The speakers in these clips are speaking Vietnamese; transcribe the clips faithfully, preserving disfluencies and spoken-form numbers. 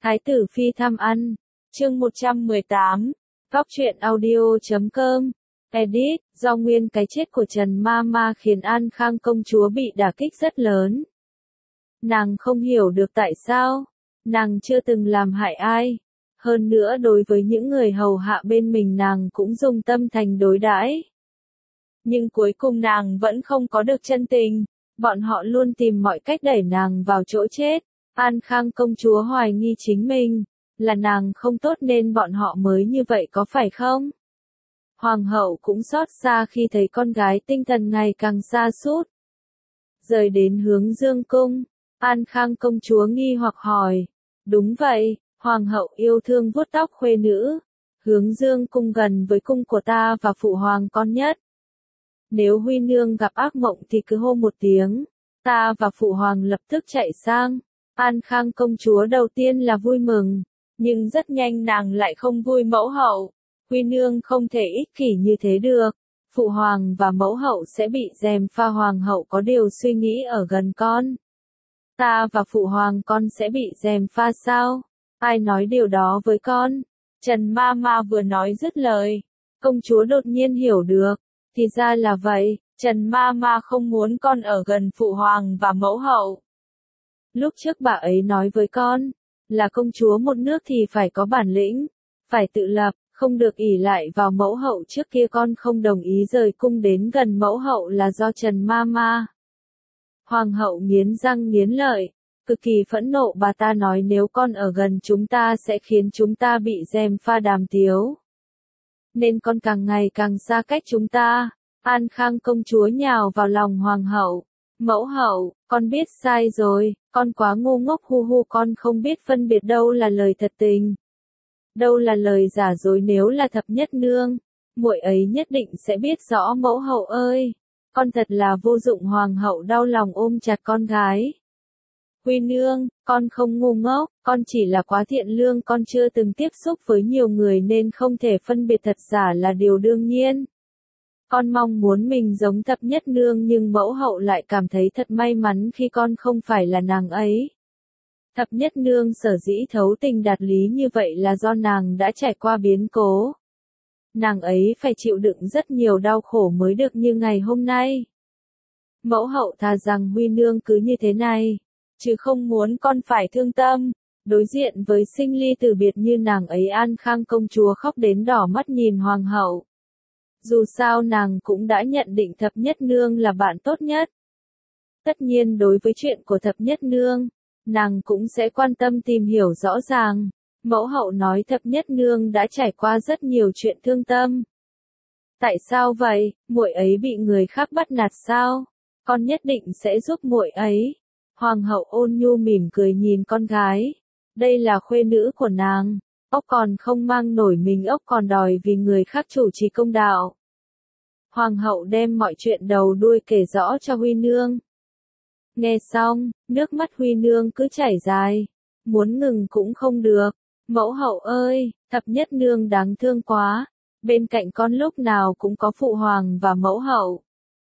Thái tử phi thăm ăn. Chương một trăm mười tám. Góc truyện audio chấm com. Edit, do nguyên cái chết của Trần Ma Ma khiến An Khang công chúa bị đả kích rất lớn. Nàng không hiểu được tại sao, nàng chưa từng làm hại ai. Hơn nữa đối với những người hầu hạ bên mình nàng cũng dùng tâm thành đối đãi. Nhưng cuối cùng nàng vẫn không có được chân tình, bọn họ luôn tìm mọi cách đẩy nàng vào chỗ chết. An Khang công chúa hoài nghi chính mình, là nàng không tốt nên bọn họ mới như vậy có phải không? Hoàng hậu cũng xót xa khi thấy con gái tinh thần ngày càng sa sút. Rời đến hướng Dương cung, An Khang công chúa nghi hoặc hỏi. Đúng vậy, hoàng hậu yêu thương vuốt tóc khuê nữ. Hướng Dương cung gần với cung của ta và phụ hoàng con nhất. Nếu huy nương gặp ác mộng thì cứ hô một tiếng, ta và phụ hoàng lập tức chạy sang. An Khang công chúa đầu tiên là vui mừng, nhưng rất nhanh nàng lại không vui mẫu hậu. Huy nương không thể ích kỷ như thế được. Phụ hoàng và mẫu hậu sẽ bị gièm pha, hoàng hậu có điều suy nghĩ ở gần con. Ta và phụ hoàng con sẽ bị gièm pha sao? Ai nói điều đó với con? Trần Ma Ma vừa nói dứt lời, công chúa đột nhiên hiểu được. Thì ra là vậy, Trần Ma Ma không muốn con ở gần phụ hoàng và mẫu hậu. Lúc trước bà ấy nói với con, là công chúa một nước thì phải có bản lĩnh, phải tự lập, không được ỷ lại vào mẫu hậu. Trước kia con không đồng ý rời cung đến gần mẫu hậu là do Trần Ma Ma. Hoàng hậu nghiến răng nghiến lợi, cực kỳ phẫn nộ. Bà ta nói nếu con ở gần chúng ta sẽ khiến chúng ta bị gièm pha đàm tiếu. Nên con càng ngày càng xa cách chúng ta. An Khang công chúa nhào vào lòng hoàng hậu. Mẫu hậu, con biết sai rồi, con quá ngu ngốc, hu hu, con không biết phân biệt đâu là lời thật tình, đâu là lời giả dối. Nếu là thập nhất nương, muội ấy nhất định sẽ biết rõ. Mẫu hậu ơi, con thật là vô dụng. Hoàng hậu đau lòng ôm chặt con gái. Huy nương, con không ngu ngốc, con chỉ là quá thiện lương, con chưa từng tiếp xúc với nhiều người nên không thể phân biệt thật giả là điều đương nhiên. Con mong muốn mình giống thập nhất nương nhưng mẫu hậu lại cảm thấy thật may mắn khi con không phải là nàng ấy. Thập nhất nương sở dĩ thấu tình đạt lý như vậy là do nàng đã trải qua biến cố. Nàng ấy phải chịu đựng rất nhiều đau khổ mới được như ngày hôm nay. Mẫu hậu thà rằng Huy nương cứ như thế này, chứ không muốn con phải thương tâm. Đối diện với sinh ly tử biệt như nàng ấy, An Khang công chúa khóc đến đỏ mắt nhìn hoàng hậu. Dù sao nàng cũng đã nhận định thập nhất nương là bạn tốt nhất. Tất nhiên đối với chuyện của thập nhất nương, nàng cũng sẽ quan tâm tìm hiểu rõ ràng. Mẫu hậu nói thập nhất nương đã trải qua rất nhiều chuyện thương tâm. Tại sao vậy? Muội ấy bị người khác bắt nạt sao? Con nhất định sẽ giúp muội ấy. Hoàng hậu ôn nhu mỉm cười nhìn con gái. Đây là khuê nữ của nàng. Ốc còn không mang nổi mình, ốc còn đòi vì người khác chủ trì công đạo. Hoàng hậu đem mọi chuyện đầu đuôi kể rõ cho Huy nương. Nghe xong, nước mắt Huy nương cứ chảy dài, muốn ngừng cũng không được. Mẫu hậu ơi, thập nhất nương đáng thương quá, bên cạnh con lúc nào cũng có phụ hoàng và mẫu hậu.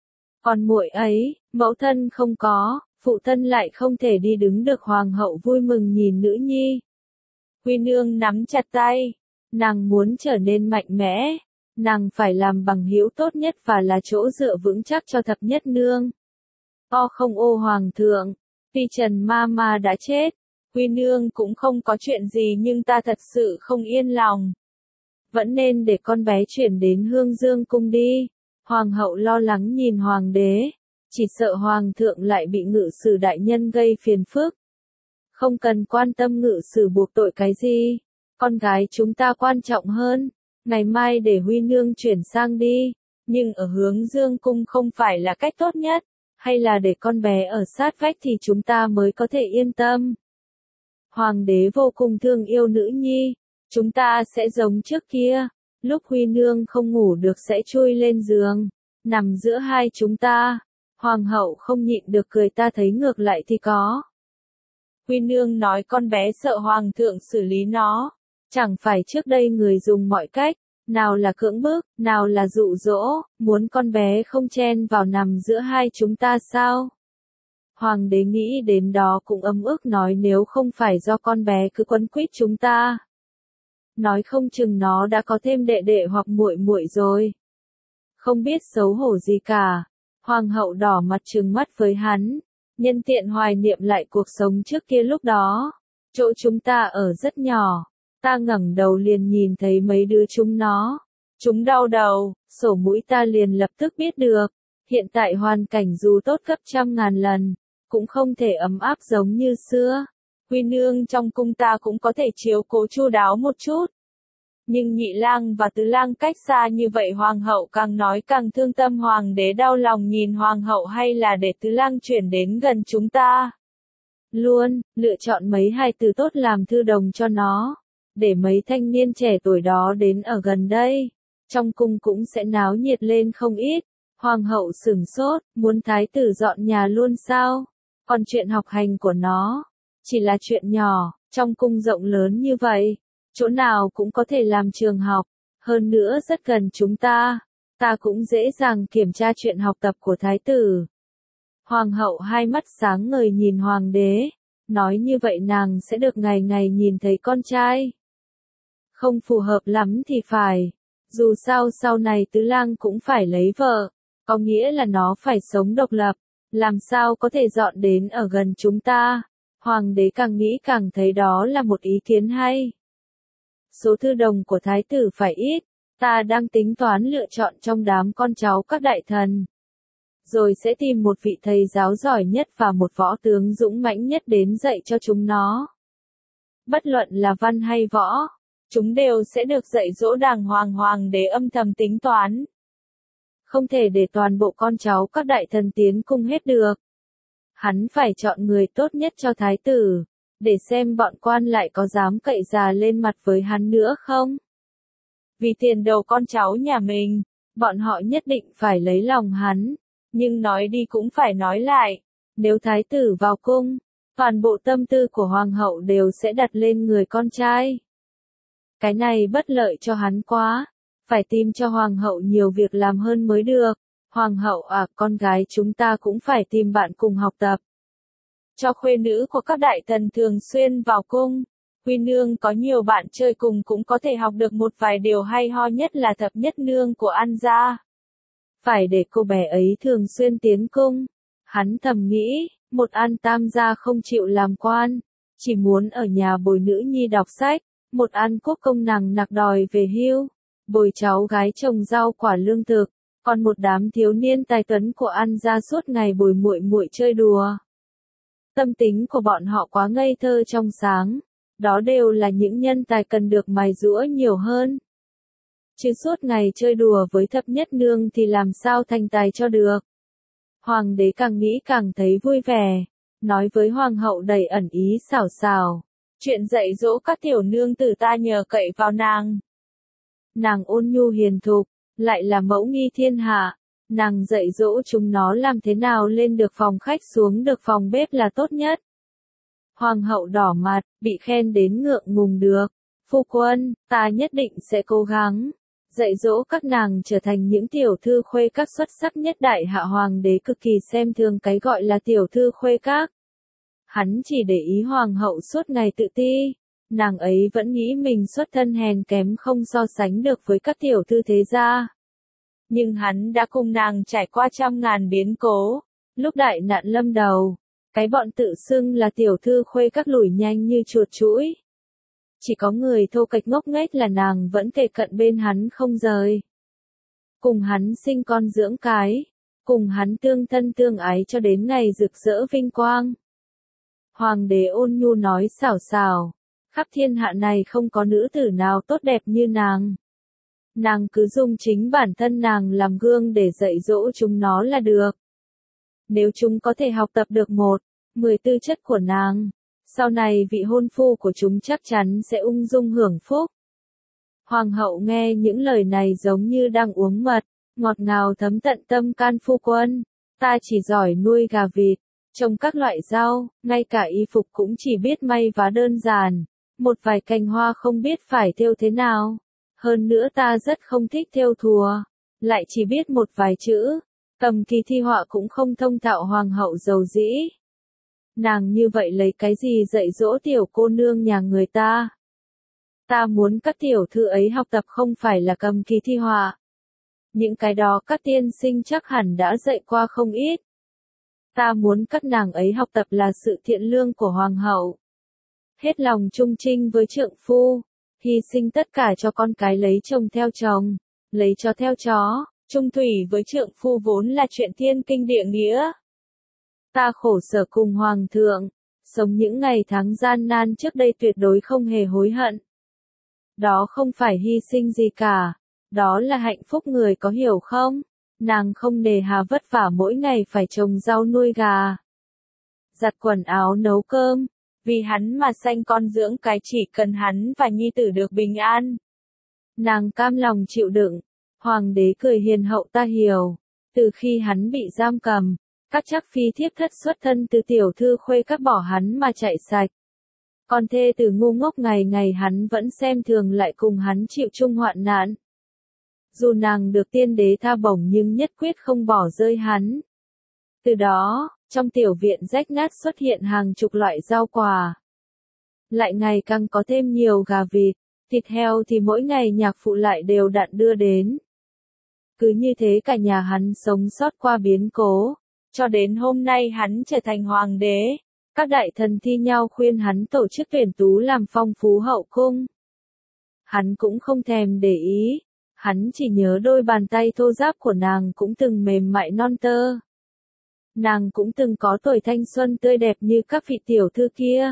Còn muội ấy, mẫu thân không có, phụ thân lại không thể đi đứng được. Hoàng hậu vui mừng nhìn nữ nhi. Huy nương nắm chặt tay, nàng muốn trở nên mạnh mẽ, nàng phải làm bằng hữu tốt nhất và là chỗ dựa vững chắc cho thập nhất nương. O không ô hoàng thượng, tuy Trần Ma Ma đã chết, Huy nương cũng không có chuyện gì nhưng ta thật sự không yên lòng. Vẫn nên để con bé chuyển đến Hương Dương cung đi. Hoàng hậu lo lắng nhìn hoàng đế, chỉ sợ hoàng thượng lại bị ngự sử đại nhân gây phiền phức. Không cần quan tâm ngự sử buộc tội cái gì, con gái chúng ta quan trọng hơn. Ngày mai để Huy nương chuyển sang đi, nhưng ở Hướng Dương cung không phải là cách tốt nhất, hay là để con bé ở sát vách thì chúng ta mới có thể yên tâm. Hoàng đế vô cùng thương yêu nữ nhi, chúng ta sẽ giống trước kia, lúc Huy nương không ngủ được sẽ chui lên giường, nằm giữa hai chúng ta. Hoàng hậu không nhịn được cười, ta thấy ngược lại thì có. Huy nương nói con bé sợ hoàng thượng xử lý nó. Chẳng phải trước đây người dùng mọi cách, nào là cưỡng bức, nào là dụ dỗ, muốn con bé không chen vào nằm giữa hai chúng ta sao? Hoàng đế nghĩ đến đó cũng ấm ức nói nếu không phải do con bé cứ quấn quýt chúng ta. Nói không chừng nó đã có thêm đệ đệ hoặc muội muội rồi. Không biết xấu hổ gì cả. Hoàng hậu đỏ mặt trừng mắt với hắn. Nhân tiện hoài niệm lại cuộc sống trước kia lúc đó. Chỗ chúng ta ở rất nhỏ. Ta ngẩng đầu liền nhìn thấy mấy đứa chúng nó. Chúng đau đầu, sổ mũi ta liền lập tức biết được. Hiện tại hoàn cảnh dù tốt gấp trăm ngàn lần, cũng không thể ấm áp giống như xưa. Quy nương trong cung ta cũng có thể chiếu cố chu đáo một chút. Nhưng nhị lang và tứ lang cách xa như vậy hoàng hậu càng nói càng thương tâm, hoàng đế đau lòng nhìn hoàng hậu hay là để tứ lang chuyển đến gần chúng ta. Luôn, lựa chọn mấy hài tử tốt làm thư đồng cho nó. Để mấy thanh niên trẻ tuổi đó đến ở gần đây. Trong cung cũng sẽ náo nhiệt lên không ít. Hoàng hậu sửng sốt, muốn thái tử dọn nhà luôn sao? Còn chuyện học hành của nó, chỉ là chuyện nhỏ, trong cung rộng lớn như vậy. Chỗ nào cũng có thể làm trường học, hơn nữa rất gần chúng ta, ta cũng dễ dàng kiểm tra chuyện học tập của thái tử. Hoàng hậu hai mắt sáng ngời nhìn hoàng đế, nói như vậy nàng sẽ được ngày ngày nhìn thấy con trai. Không phù hợp lắm thì phải, dù sao sau này tứ lang cũng phải lấy vợ, có nghĩa là nó phải sống độc lập, làm sao có thể dọn đến ở gần chúng ta. Hoàng đế càng nghĩ càng thấy đó là một ý kiến hay. Số thư đồng của thái tử phải ít, ta đang tính toán lựa chọn trong đám con cháu các đại thần. Rồi sẽ tìm một vị thầy giáo giỏi nhất và một võ tướng dũng mãnh nhất đến dạy cho chúng nó. Bất luận là văn hay võ, chúng đều sẽ được dạy dỗ đàng hoàng. Hoàng đế âm thầm tính toán. Không thể để toàn bộ con cháu các đại thần tiến cung hết được. Hắn phải chọn người tốt nhất cho thái tử. Để xem bọn quan lại có dám cậy già lên mặt với hắn nữa không? Vì tiền đồ con cháu nhà mình, bọn họ nhất định phải lấy lòng hắn. Nhưng nói đi cũng phải nói lại, nếu thái tử vào cung, toàn bộ tâm tư của hoàng hậu đều sẽ đặt lên người con trai. Cái này bất lợi cho hắn quá, phải tìm cho hoàng hậu nhiều việc làm hơn mới được. Hoàng hậu à, con gái chúng ta cũng phải tìm bạn cùng học tập. Cho khuê nữ của các đại thần thường xuyên vào cung, Quy nương có nhiều bạn chơi cùng cũng có thể học được một vài điều hay ho, nhất là thập nhất nương của An gia. Phải để cô bé ấy thường xuyên tiến cung. Hắn thầm nghĩ, một An tam gia không chịu làm quan, chỉ muốn ở nhà bồi nữ nhi đọc sách, một An quốc công nàng nặc đòi về hưu, bồi cháu gái trồng rau quả lương thực, còn một đám thiếu niên tài tuấn của An gia suốt ngày bồi muội muội chơi đùa. Tâm tính của bọn họ quá ngây thơ trong sáng, đó đều là những nhân tài cần được mài giũa nhiều hơn. Chứ suốt ngày chơi đùa với thập nhất nương thì làm sao thành tài cho được. Hoàng đế càng nghĩ càng thấy vui vẻ, nói với hoàng hậu đầy ẩn ý xảo xảo. Chuyện dạy dỗ các tiểu nương tử ta nhờ cậy vào nàng. Nàng ôn nhu hiền thục, lại là mẫu nghi thiên hạ. Nàng dạy dỗ chúng nó làm thế nào lên được phòng khách xuống được phòng bếp là tốt nhất. Hoàng hậu đỏ mặt, bị khen đến ngượng ngùng được. Phu quân, ta nhất định sẽ cố gắng dạy dỗ các nàng trở thành những tiểu thư khuê các xuất sắc nhất. Đại hạ hoàng đế cực kỳ xem thường cái gọi là tiểu thư khuê các. Hắn chỉ để ý hoàng hậu suốt ngày tự ti. Nàng ấy vẫn nghĩ mình xuất thân hèn kém không so sánh được với các tiểu thư thế gia. Nhưng hắn đã cùng nàng trải qua trăm ngàn biến cố. Lúc đại nạn lâm đầu, cái bọn tự xưng là tiểu thư khuê các lủi nhanh như chuột chũi. Chỉ có người thô kệch ngốc nghếch là nàng vẫn kề cận bên hắn không rời. Cùng hắn sinh con dưỡng cái, cùng hắn tương thân tương ái cho đến ngày rực rỡ vinh quang. Hoàng đế ôn nhu nói xảo xảo, khắp thiên hạ này không có nữ tử nào tốt đẹp như nàng. Nàng cứ dùng chính bản thân nàng làm gương để dạy dỗ chúng nó là được. Nếu chúng có thể học tập được một, mười tư chất của nàng, sau này vị hôn phu của chúng chắc chắn sẽ ung dung hưởng phúc. Hoàng hậu nghe những lời này giống như đang uống mật, ngọt ngào thấm tận tâm can. Phu quân, ta chỉ giỏi nuôi gà vịt, trồng các loại rau, ngay cả y phục cũng chỉ biết may vá đơn giản, một vài cành hoa không biết phải thêu thế nào. Hơn nữa ta rất không thích thêu thùa, lại chỉ biết một vài chữ, cầm kỳ thi họa cũng không thông thạo. Hoàng hậu dầu dĩ, Nàng như vậy lấy cái gì dạy dỗ tiểu cô nương nhà người ta? Ta muốn các tiểu thư ấy học tập không phải là cầm kỳ thi họa. Những cái đó các tiên sinh chắc hẳn đã dạy qua không ít. Ta muốn các nàng ấy học tập là sự thiện lương của hoàng hậu. Hết lòng trung trinh với trượng phu, hy sinh tất cả cho con cái lấy chồng theo chồng, lấy chó theo chó, trung thủy với trượng phu vốn là chuyện thiên kinh địa nghĩa. Ta khổ sở cùng hoàng thượng, sống những ngày tháng gian nan trước đây tuyệt đối không hề hối hận. Đó không phải hy sinh gì cả, đó là hạnh phúc người có hiểu không? Nàng không nề hà vất vả mỗi ngày phải trồng rau nuôi gà, giặt quần áo nấu cơm, vì hắn mà sanh con dưỡng cái chỉ cần hắn và nhi tử được bình an. Nàng cam lòng chịu đựng, hoàng đế cười hiền hậu ta hiểu, từ khi hắn bị giam cầm, các chắc phi thiếp thất xuất thân từ tiểu thư khuê các bỏ hắn mà chạy sạch. Còn thê từ ngu ngốc ngày ngày hắn vẫn xem thường lại cùng hắn chịu chung hoạn nạn. Dù nàng được tiên đế tha bổng nhưng nhất quyết không bỏ rơi hắn. Từ đó, trong tiểu viện rách nát xuất hiện hàng chục loại rau quả. Lại ngày càng có thêm nhiều gà vịt, thịt heo thì mỗi ngày nhạc phụ lại đều đặn đưa đến. Cứ như thế cả nhà hắn sống sót qua biến cố, cho đến hôm nay hắn trở thành hoàng đế. Các đại thần thi nhau khuyên hắn tổ chức tuyển tú làm phong phú hậu cung. Hắn cũng không thèm để ý, hắn chỉ nhớ đôi bàn tay thô ráp của nàng cũng từng mềm mại non tơ. Nàng cũng từng có tuổi thanh xuân tươi đẹp như các vị tiểu thư kia.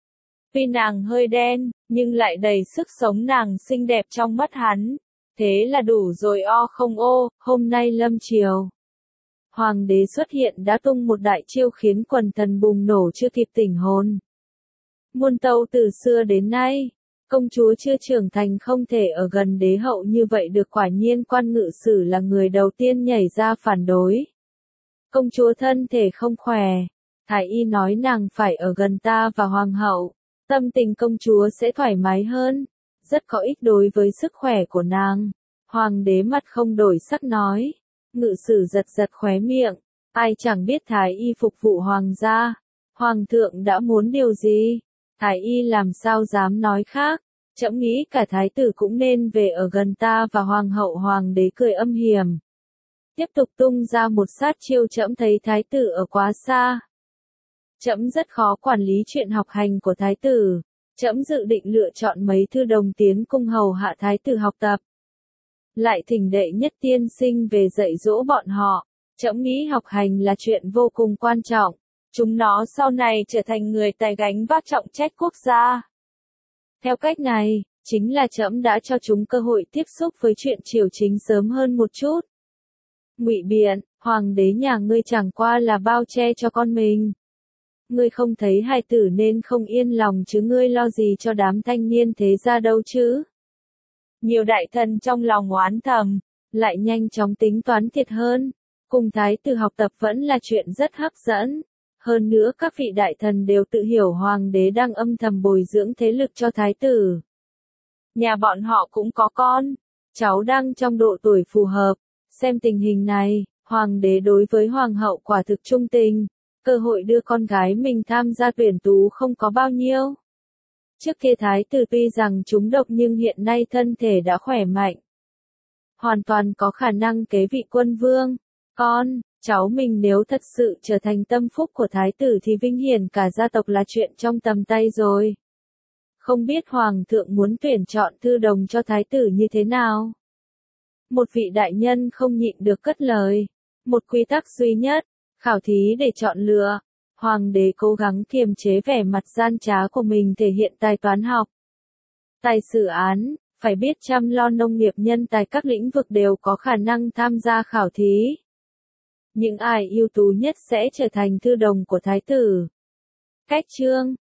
Tuy nàng hơi đen, nhưng lại đầy sức sống, nàng xinh đẹp trong mắt hắn. Thế là đủ rồi o không ô, hôm nay lâm chiều. Hoàng đế xuất hiện đã tung một đại chiêu khiến quần thần bùng nổ chưa kịp tỉnh hồn. Muôn tâu từ xưa đến nay, công chúa chưa trưởng thành không thể ở gần đế hậu như vậy được, quả nhiên quan ngự sử là người đầu tiên nhảy ra phản đối. Công chúa thân thể không khỏe, thái y nói nàng phải ở gần ta và hoàng hậu, tâm tình công chúa sẽ thoải mái hơn, rất có ích đối với sức khỏe của nàng. Hoàng đế mặt không đổi sắc nói. Ngự sử giật giật khóe miệng, ai chẳng biết thái y phục vụ hoàng gia, hoàng thượng đã muốn điều gì, thái y làm sao dám nói khác, trẫm nghĩ cả thái tử cũng nên về ở gần ta và hoàng hậu. Hoàng đế cười âm hiểm, tiếp tục tung ra một sát chiêu. Trẫm thấy thái tử ở quá xa, trẫm rất khó quản lý chuyện học hành của thái tử, trẫm dự định lựa chọn mấy thư đồng tiến cung hầu hạ thái tử học tập. Lại thỉnh đệ nhất tiên sinh về dạy dỗ bọn họ, trẫm nghĩ học hành là chuyện vô cùng quan trọng, chúng nó sau này trở thành người tài gánh vác trọng trách quốc gia. Theo cách này, chính là trẫm đã cho chúng cơ hội tiếp xúc với chuyện triều chính sớm hơn một chút. Ngụy biện, hoàng đế nhà ngươi chẳng qua là bao che cho con mình. Ngươi không thấy hài tử nên không yên lòng chứ, ngươi lo gì cho đám thanh niên thế gia đâu chứ. Nhiều đại thần trong lòng oán thầm, lại nhanh chóng tính toán thiệt hơn. Cùng thái tử học tập vẫn là chuyện rất hấp dẫn. Hơn nữa các vị đại thần đều tự hiểu hoàng đế đang âm thầm bồi dưỡng thế lực cho thái tử. Nhà bọn họ cũng có con, cháu đang trong độ tuổi phù hợp. Xem tình hình này, hoàng đế đối với hoàng hậu quả thực trung tình. Cơ hội đưa con gái mình tham gia tuyển tú không có bao nhiêu. Trước kia thái tử tuy rằng trúng độc nhưng hiện nay thân thể đã khỏe mạnh. Hoàn toàn có khả năng kế vị quân vương. Con, cháu mình nếu thật sự trở thành tâm phúc của thái tử thì vinh hiển cả gia tộc là chuyện trong tầm tay rồi. Không biết hoàng thượng muốn tuyển chọn thư đồng cho thái tử như thế nào? Một vị đại nhân không nhịn được cất lời. Một quy tắc duy nhất, khảo thí để chọn lựa. Hoàng đế cố gắng kiềm chế vẻ mặt gian trá của mình, thể hiện tài toán học, tài xử án, phải biết chăm lo nông nghiệp, nhân tài các lĩnh vực đều có khả năng tham gia khảo thí. Những ai ưu tú nhất sẽ trở thành thư đồng của thái tử. Cách chương